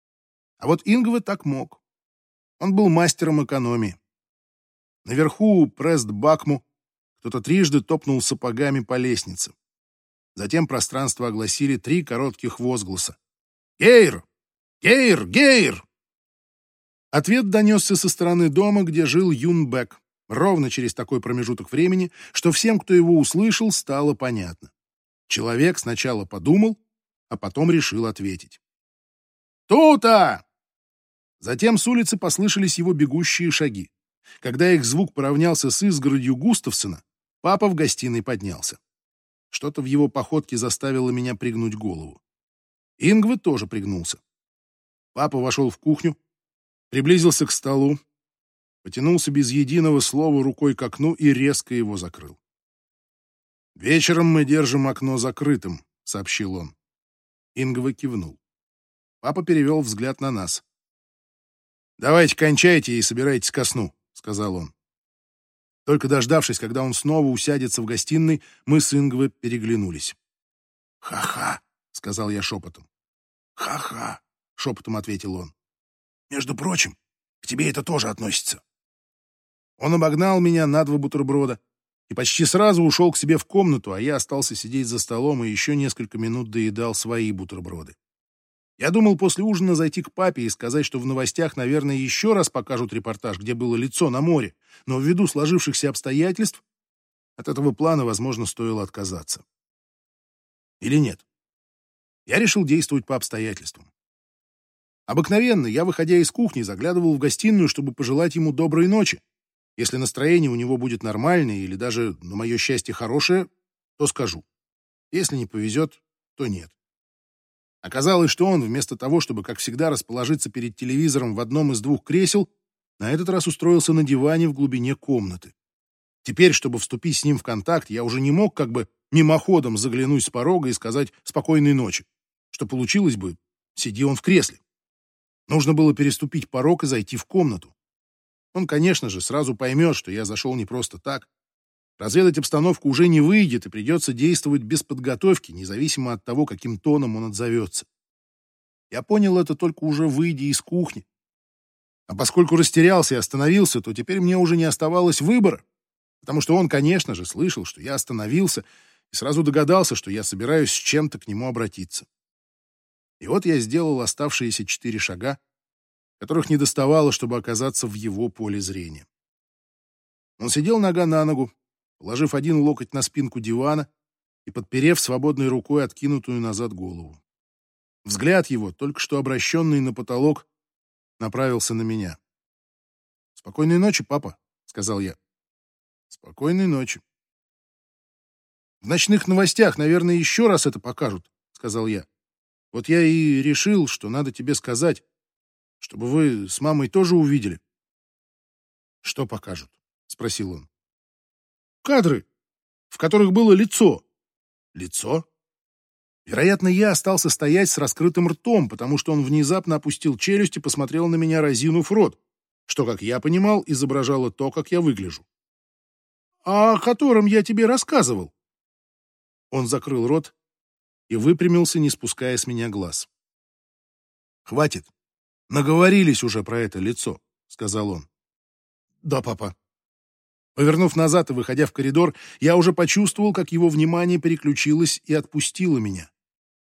А вот Ингве так мог. Он был мастером экономии. Наверху у Прест-Бакму кто-то трижды топнул сапогами по лестнице. Затем пространство огласили три коротких возгласа. «Гейр! Гейр! Гейр!» Ответ донесся со стороны дома, где жил Юн Бек, ровно через такой промежуток времени, что всем, кто его услышал, стало понятно. Человек сначала подумал, а потом решил ответить. «Тута!» Затем с улицы послышались его бегущие шаги. Когда их звук поравнялся с изгородью Густавсона, папа в гостиной поднялся. Что-то в его походке заставило меня пригнуть голову. Ингве тоже пригнулся. Папа вошел в кухню, приблизился к столу, потянулся без единого слова рукой к окну и резко его закрыл. «Вечером мы держим окно закрытым», — сообщил он. Ингве кивнул. Папа перевел взгляд на нас. «Давайте кончайте и собирайтесь ко сну», — сказал он. Только дождавшись, когда он снова усядется в гостиной, мы с Ингве переглянулись. «Ха-ха», — сказал я шепотом. «Ха-ха», — шепотом ответил он. «Между прочим, к тебе это тоже относится». Он обогнал меня на два бутерброда и почти сразу ушел к себе в комнату, а я остался сидеть за столом и еще несколько минут доедал свои бутерброды. Я думал после ужина зайти к папе и сказать, что в новостях, наверное, еще раз покажут репортаж, где было лицо на море, но ввиду сложившихся обстоятельств от этого плана, возможно, стоило отказаться. Или нет? Я решил действовать по обстоятельствам. Обыкновенно я, выходя из кухни, заглядывал в гостиную, чтобы пожелать ему доброй ночи. Если настроение у него будет нормальное или даже, на мое счастье, хорошее, то скажу. Если не повезет, то нет. Оказалось, что он, вместо того, чтобы, как всегда, расположиться перед телевизором в одном из двух кресел, на этот раз устроился на диване в глубине комнаты. Теперь, чтобы вступить с ним в контакт, я уже не мог как бы мимоходом заглянуть с порога и сказать «спокойной ночи», что получилось бы, сиди он в кресле. Нужно было переступить порог и зайти в комнату. Он, конечно же, сразу поймет, что я зашел не просто так. Разведать обстановку уже не выйдет, и придется действовать без подготовки, независимо от того, каким тоном он отзовется. Я понял это только уже выйдя из кухни. А поскольку растерялся и остановился, то теперь мне уже не оставалось выбора, потому что он, конечно же, слышал, что я остановился, и сразу догадался, что я собираюсь с чем-то к нему обратиться. И вот я сделал оставшиеся четыре шага, которых не доставало, чтобы оказаться в его поле зрения. Он сидел нога на ногу, положив один локоть на спинку дивана и подперев свободной рукой откинутую назад голову. Взгляд его, только что обращенный на потолок, направился на меня. «Спокойной ночи, папа», — сказал я. «Спокойной ночи». «В ночных новостях, наверное, еще раз это покажут», — сказал я. «Вот я и решил, что надо тебе сказать, чтобы вы с мамой тоже увидели». «Что покажут?» — спросил он. «Кадры, в которых было лицо». «Лицо?» Вероятно, я остался стоять с раскрытым ртом, потому что он внезапно опустил челюсть и посмотрел на меня, разинув рот, что, как я понимал, изображало то, как я выгляжу. «О котором я тебе рассказывал». Он закрыл рот и выпрямился, не спуская с меня глаз. «Хватит. Наговорились уже про это лицо», — сказал он. «Да, папа». Повернув назад и выходя в коридор, я уже почувствовал, как его внимание переключилось и отпустило меня.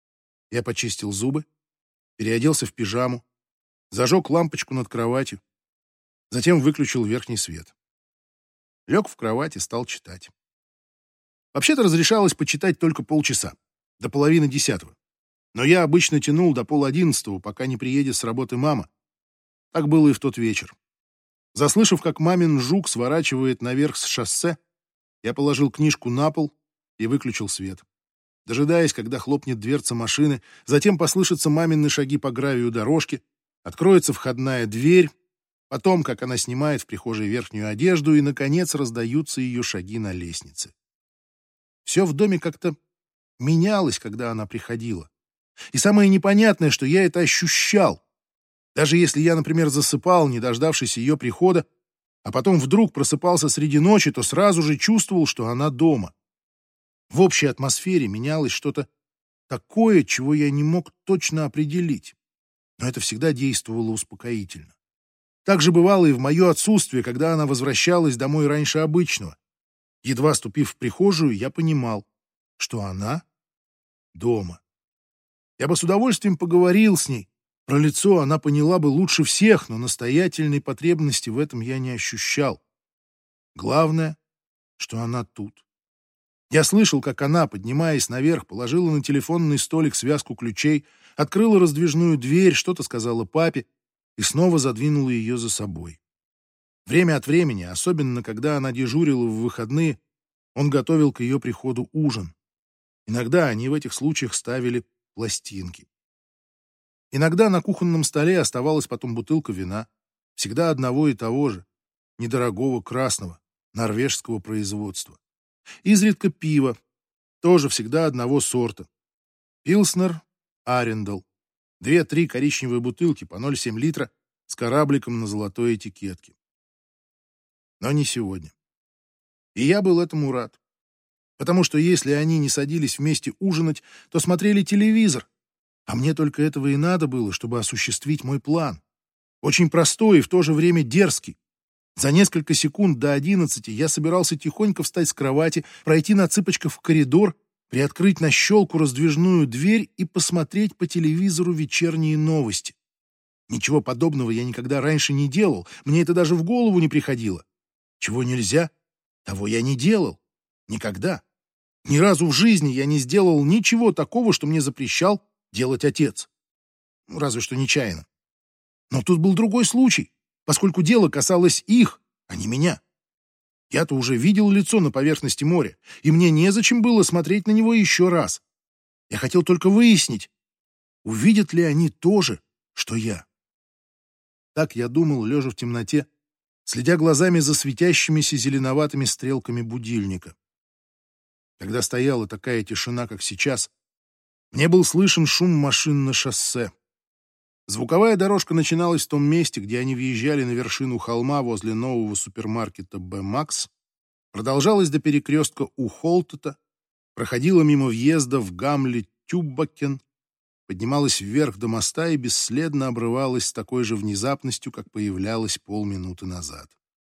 Я почистил зубы, переоделся в пижаму, зажег лампочку над кроватью, затем выключил верхний свет. Лег в кровать и стал читать. Вообще-то разрешалось почитать только полчаса, до половины десятого. Но я обычно тянул до полодиннадцатого, пока не приедет с работы мама. Так было и в тот вечер. Заслышав, как мамин жук сворачивает наверх с шоссе, я положил книжку на пол и выключил свет. Дожидаясь, когда хлопнет дверца машины, затем послышатся мамины шаги по гравию дорожки, откроется входная дверь, потом, как она снимает в прихожей верхнюю одежду, и, наконец, раздаются ее шаги на лестнице. Все в доме как-то менялось, когда она приходила. И самое непонятное, что я это ощущал. Даже если я, например, засыпал, не дождавшись ее прихода, а потом вдруг просыпался среди ночи, то сразу же чувствовал, что она дома. В общей атмосфере менялось что-то такое, чего я не мог точно определить. Но это всегда действовало успокоительно. Так же бывало и в мое отсутствие, когда она возвращалась домой раньше обычного. Едва ступив в прихожую, я понимал, что она дома. Я бы с удовольствием поговорил с ней. Про лицо она поняла бы лучше всех, но настоятельной потребности в этом я не ощущал. Главное, что она тут. Я слышал, как она, поднимаясь наверх, положила на телефонный столик связку ключей, открыла раздвижную дверь, что-то сказала папе и снова задвинула ее за собой. Время от времени, особенно когда она дежурила в выходные, он готовил к ее приходу ужин. Иногда они в этих случаях ставили пластинки. Иногда на кухонном столе оставалась потом бутылка вина, всегда одного и того же, недорогого красного, норвежского производства. Изредка пиво, тоже всегда одного сорта. Пилснер, Арендал. Две-три коричневые бутылки по ноль целых семь десятых литра с корабликом на золотой этикетке. Но не сегодня. И я был этому рад. Потому что если они не садились вместе ужинать, то смотрели телевизор. А мне только этого и надо было, чтобы осуществить мой план. Очень простой и в то же время дерзкий. За несколько секунд до одиннадцати я собирался тихонько встать с кровати, пройти на цыпочках в коридор, приоткрыть на щелку раздвижную дверь и посмотреть по телевизору вечерние новости. Ничего подобного я никогда раньше не делал, мне это даже в голову не приходило. Чего нельзя, того я не делал. Никогда. Ни разу в жизни я не сделал ничего такого, что мне запрещал делать отец. Ну, разве что нечаянно. Но тут был другой случай, поскольку дело касалось их, а не меня. Я-то уже видел лицо на поверхности моря, и мне незачем было смотреть на него еще раз. Я хотел только выяснить, увидят ли они то же, что я. Так я думал, лежа в темноте, следя глазами за светящимися зеленоватыми стрелками будильника. Когда стояла такая тишина, как сейчас, мне был слышен шум машин на шоссе. Звуковая дорожка начиналась в том месте, где они въезжали на вершину холма возле нового супермаркета «Б-Макс», продолжалась до перекрестка у Холтета, проходила мимо въезда в Гамлет-Тюббакен, поднималась вверх до моста и бесследно обрывалась с такой же внезапностью, как появлялась полминуты назад.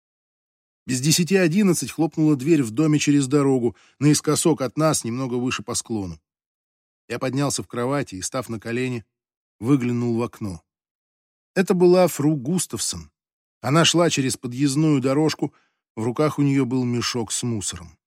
Без десяти одиннадцать хлопнула дверь в доме через дорогу, наискосок от нас, немного выше по склону. Я поднялся в кровати и, став на колени, выглянул в окно. Это была фру Густавсон. Она шла через подъездную дорожку, в руках у нее был мешок с мусором.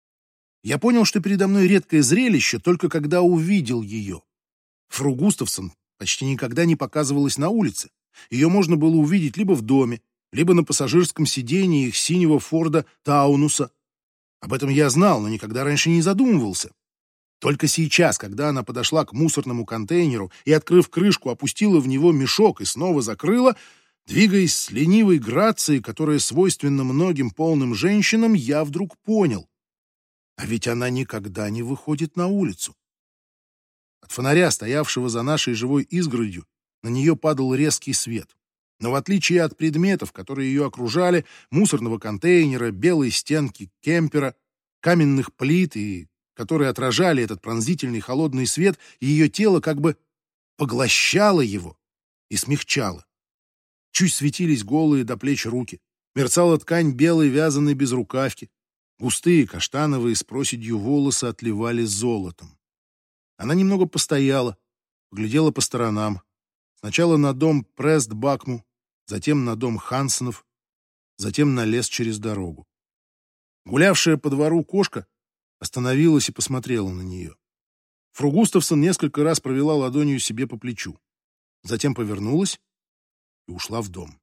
Я понял, что передо мной редкое зрелище, только когда увидел ее. Фру Густавсон почти никогда не показывалась на улице. Ее можно было увидеть либо в доме, либо на пассажирском сидении их синего Форда Таунуса. Об этом я знал, но никогда раньше не задумывался. Только сейчас, когда она подошла к мусорному контейнеру и, открыв крышку, опустила в него мешок и снова закрыла, двигаясь с ленивой грацией, которая свойственна многим полным женщинам, я вдруг понял. А ведь она никогда не выходит на улицу. От фонаря, стоявшего за нашей живой изгородью, на нее падал резкий свет. Но в отличие от предметов, которые ее окружали, мусорного контейнера, белой стенки кемпера, каменных плит, и которые отражали этот пронзительный холодный свет, ее тело как бы поглощало его и смягчало. Чуть светились голые до плеч руки, мерцала ткань белой вязаной безрукавки, густые каштановые с проседью волосы отливали золотом. Она немного постояла, поглядела по сторонам. Сначала на дом Прест-Бакму, затем на дом Хансенов, затем на лес через дорогу. Гулявшая по двору кошка остановилась и посмотрела на нее. Фру Густавсон несколько раз провела ладонью себе по плечу, затем повернулась и ушла в дом.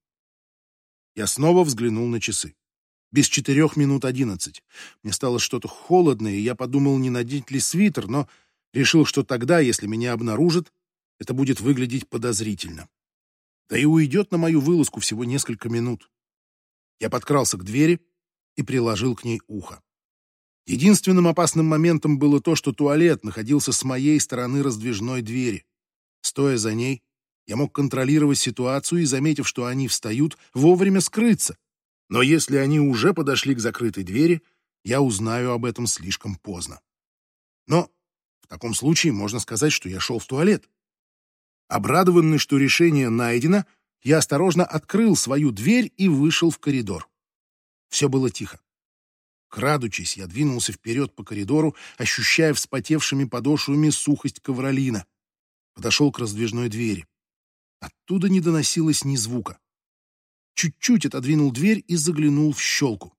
Я снова взглянул на часы. Без четырех минут одиннадцать. Мне стало что-то холодно, и я подумал, не надеть ли свитер, но решил, что тогда, если меня обнаружат, это будет выглядеть подозрительно. Да и уйдет на мою вылазку всего несколько минут. Я подкрался к двери и приложил к ней ухо. Единственным опасным моментом было то, что туалет находился с моей стороны раздвижной двери. Стоя за ней, я мог контролировать ситуацию и, заметив, что они встают, вовремя скрыться. Но если они уже подошли к закрытой двери, я узнаю об этом слишком поздно. Но в таком случае можно сказать, что я шел в туалет. Обрадованный, что решение найдено, я осторожно открыл свою дверь и вышел в коридор. Все было тихо. Крадучись, я двинулся вперед по коридору, ощущая вспотевшими подошвами сухость ковролина. Подошел к раздвижной двери. Оттуда не доносилось ни звука. Чуть-чуть отодвинул дверь и заглянул в щелку.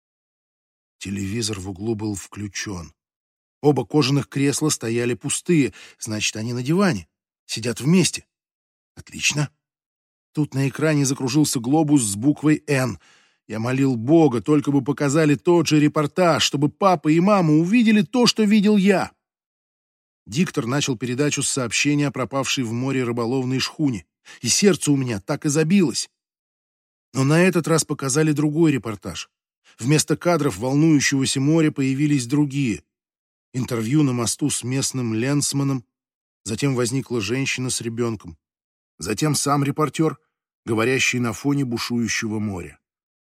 Телевизор в углу был включен. Оба кожаных кресла стояли пустые, значит, они на диване. Сидят вместе. Отлично. Тут на экране закружился глобус с буквой «Н». Я молил Бога, только бы показали тот же репортаж, чтобы папа и мама увидели то, что видел я. Диктор начал передачу с сообщения о пропавшей в море рыболовной шхуне, и сердце у меня так и забилось. Но на этот раз показали другой репортаж. Вместо кадров волнующегося моря появились другие. Интервью на мосту с местным ленсманом, затем возникла женщина с ребенком, затем сам репортер, говорящий на фоне бушующего моря.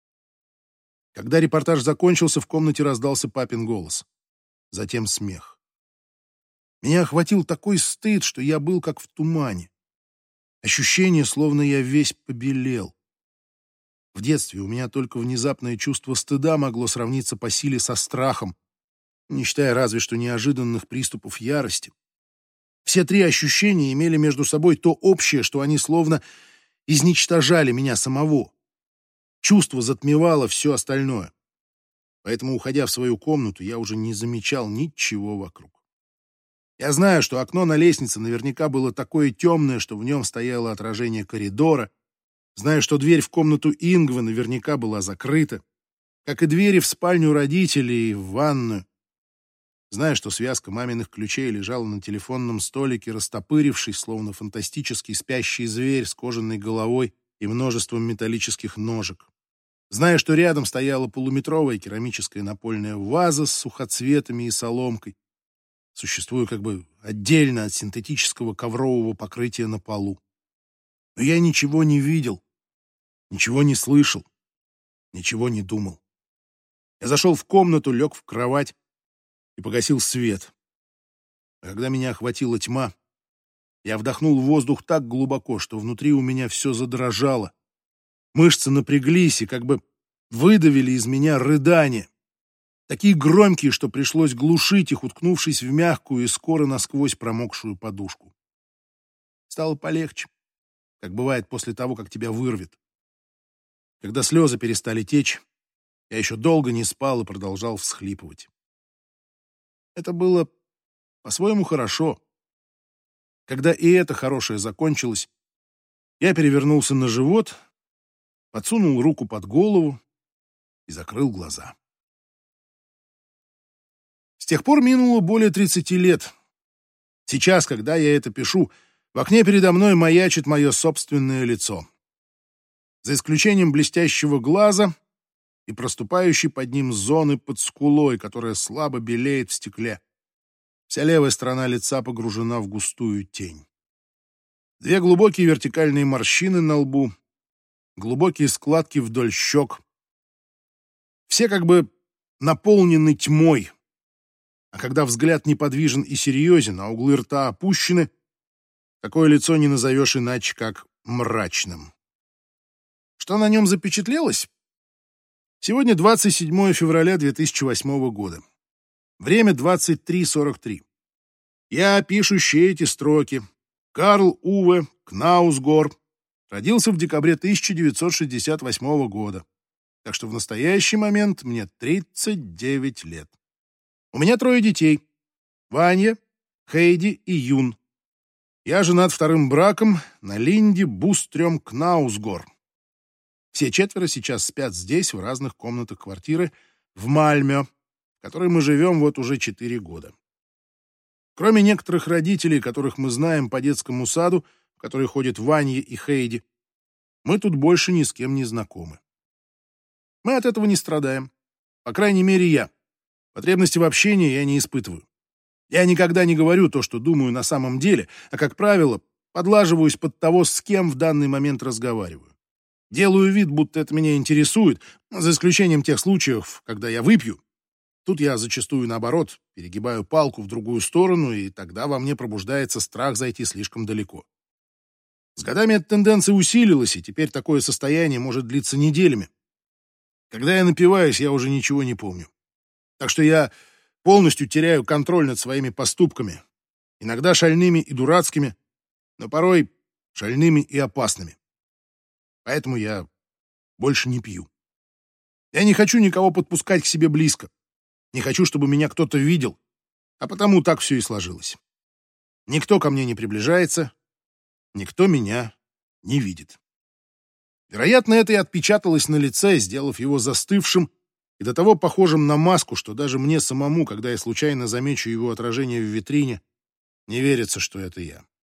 Когда репортаж закончился, в комнате раздался папин голос. Затем смех. Меня охватил такой стыд, что я был как в тумане. Ощущение, словно я весь побелел. В детстве у меня только внезапное чувство стыда могло сравниться по силе со страхом, не считая разве что неожиданных приступов ярости. Все три ощущения имели между собой то общее, что они словно изничтожали меня самого. Чувство затмевало все остальное. Поэтому, уходя в свою комнату, я уже не замечал ничего вокруг. Я знаю, что окно на лестнице наверняка было такое темное, что в нем стояло отражение коридора. Знаю, что дверь в комнату Ингвы наверняка была закрыта, как и двери в спальню родителей и в ванную. Знаю, что связка маминых ключей лежала на телефонном столике, растопырившись, словно фантастический спящий зверь с кожаной головой и множеством металлических ножек. Знаю, что рядом стояла полуметровая керамическая напольная ваза с сухоцветами и соломкой, существуя как бы отдельно от синтетического коврового покрытия на полу. Но я ничего не видел, ничего не слышал, ничего не думал. Я зашел в комнату, лег в кровать и погасил свет. А когда меня охватила тьма, я вдохнул воздух так глубоко, что внутри у меня все задрожало. Мышцы напряглись и как бы выдавили из меня рыдания. Такие громкие, что пришлось глушить их, уткнувшись в мягкую и скоро насквозь промокшую подушку. Стало полегче, как бывает после того, как тебя вырвет. Когда слезы перестали течь, я еще долго не спал и продолжал всхлипывать. Это было по-своему хорошо. Когда и это хорошее закончилось, я перевернулся на живот, подсунул руку под голову и закрыл глаза. С тех пор минуло более тридцати лет. Сейчас, когда я это пишу, в окне передо мной маячит мое собственное лицо. За исключением блестящего глаза и проступающей под ним зоны под скулой, которая слабо белеет в стекле. Вся левая сторона лица погружена в густую тень. Две глубокие вертикальные морщины на лбу, глубокие складки вдоль щек. Все как бы наполнены тьмой. А когда взгляд неподвижен и серьезен, а углы рта опущены, такое лицо не назовешь иначе, как мрачным. Что на нем запечатлелось? Сегодня двадцать седьмое февраля две тысячи восьмого года. Время двадцать три сорок три. Я, пишущий эти строки, Карл Уве Кнаусгор, родился в декабре тысяча девятьсот шестьдесят восьмого года. Так что в настоящий момент мне тридцать девять лет. У меня трое детей. Ваня, Хейди и Юн. Я женат вторым браком на Линде Бустрём Кнаусгор. Все четверо сейчас спят здесь, в разных комнатах квартиры, в Мальмё, в которой мы живем вот уже четыре года. Кроме некоторых родителей, которых мы знаем по детскому саду, в который ходят Ваня и Хейди, мы тут больше ни с кем не знакомы. Мы от этого не страдаем. По крайней мере, я. Потребности в общении я не испытываю. Я никогда не говорю то, что думаю на самом деле, а, как правило, подлаживаюсь под того, с кем в данный момент разговариваю. Делаю вид, будто это меня интересует, за исключением тех случаев, когда я выпью. Тут я зачастую, наоборот, перегибаю палку в другую сторону, и тогда во мне пробуждается страх зайти слишком далеко. С годами эта тенденция усилилась, и теперь такое состояние может длиться неделями. Когда я напиваюсь, я уже ничего не помню. Так что я полностью теряю контроль над своими поступками. Иногда шальными и дурацкими, но порой шальными и опасными. Поэтому я больше не пью. Я не хочу никого подпускать к себе близко. Не хочу, чтобы меня кто-то видел. А потому так все и сложилось. Никто ко мне не приближается, никто меня не видит. Вероятно, это и отпечаталось на лице, сделав его застывшим и до того похожим на маску, что даже мне самому, когда я случайно замечу его отражение в витрине, не верится, что это я.